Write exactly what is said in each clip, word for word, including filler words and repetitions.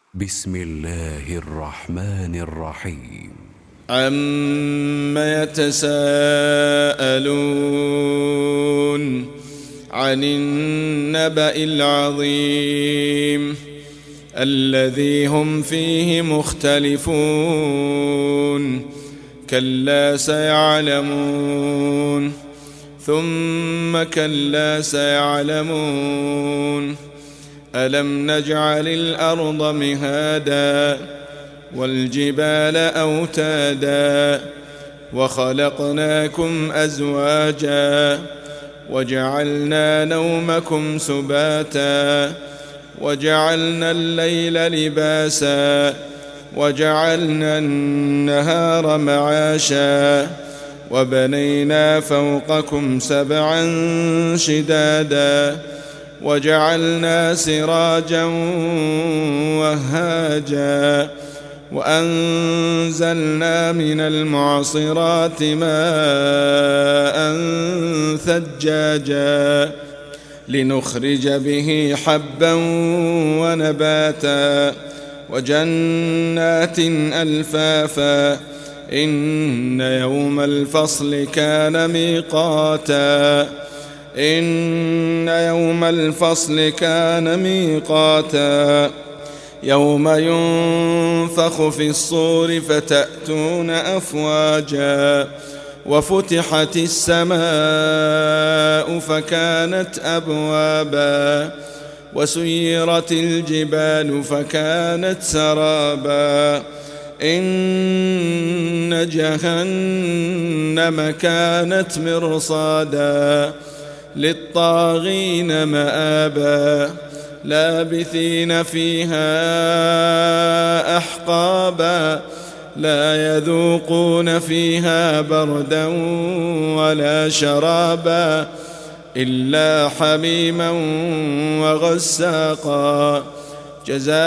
بسم الله الرحمن الرحيم. عم يتساءلون عن النبأ العظيم الذي هم فيه مختلفون كلا سيعلمون ثم كلا سيعلمون ألم نجعل الأرض مهادا والجبال أوتادا وخلقناكم أزواجا وجعلنا نومكم سباتا وجعلنا الليل لباسا وجعلنا النهار معاشا وبنينا فوقكم سبعا شدادا وجعلنا سراجا وهاجا وأنزلنا من المعصرات ماء ثجاجا لنخرج به حبا ونباتا وجنات ألفافا إن يوم الفصل كان ميقاتا إن يوم الفصل كان ميقاتا يوم ينفخ في الصور فتأتون أفواجا وفتحت السماء فكانت أبوابا وسيرت الجبال فكانت سرابا إن جهنم كانت مرصادا للطاغين مآبا لابثين فيها أحقابا لا يذوقون فيها بردا ولا شرابا إلا حميما وغساقا جزاء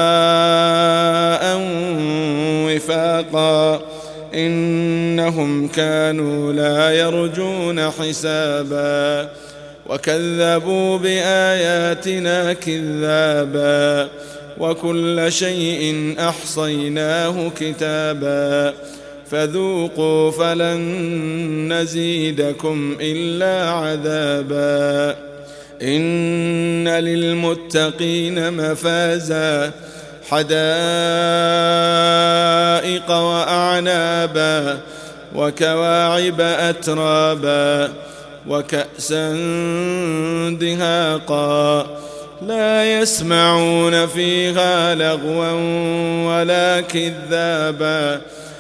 وفاقا إنهم كانوا لا يرجون حسابا وكذبوا بآياتنا كذابا وكل شيء أحصيناه كتابا فذوقوا فلن نزيدكم إلا عذابا إن للمتقين مفازا حدائق وأعنابا وكواعب أترابا وكأسا دهاقا لا يسمعون فيها لغوا ولا كذابا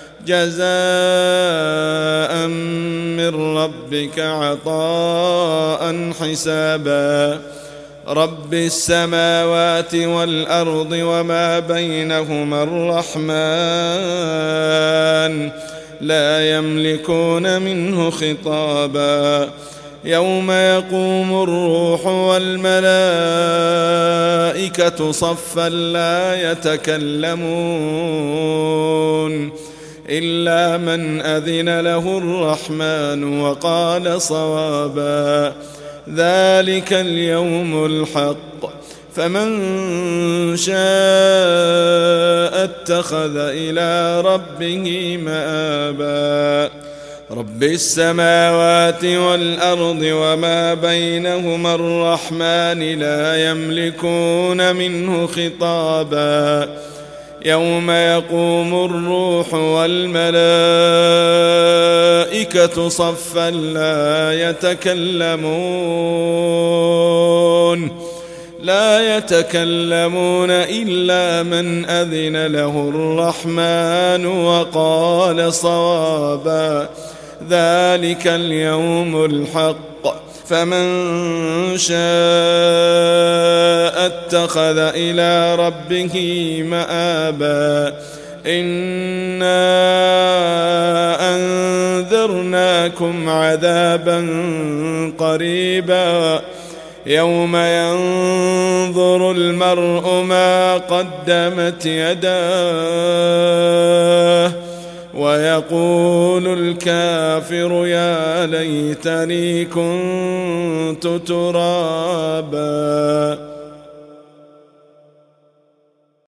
جزاء من ربك عطاء حسابا رب السماوات والأرض وما بينهما الرحمن لا يملكون منه خطابا يوم يقوم الروح والملائكة صفا لا يتكلمون إلا من أذن له الرحمن وقال صوابا ذلك اليوم الحق فمن شاء اتخذ إلى ربه مآبا رب السماوات والأرض وما بينهما الرحمن لا يملكون منه خطابا يوم يقوم الروح والملائكة صفا لا يتكلمون لا يتكلمون إلا من أذن له الرحمن وقال صوابا ذلك اليوم الحق فمن شاء اتخذ إلى ربه مآبا إنا أنذرناكم عذابا قريبا يوم ينظر المرء ما قدمت يداه ويقول الكافر يا ليتني كنت ترابا.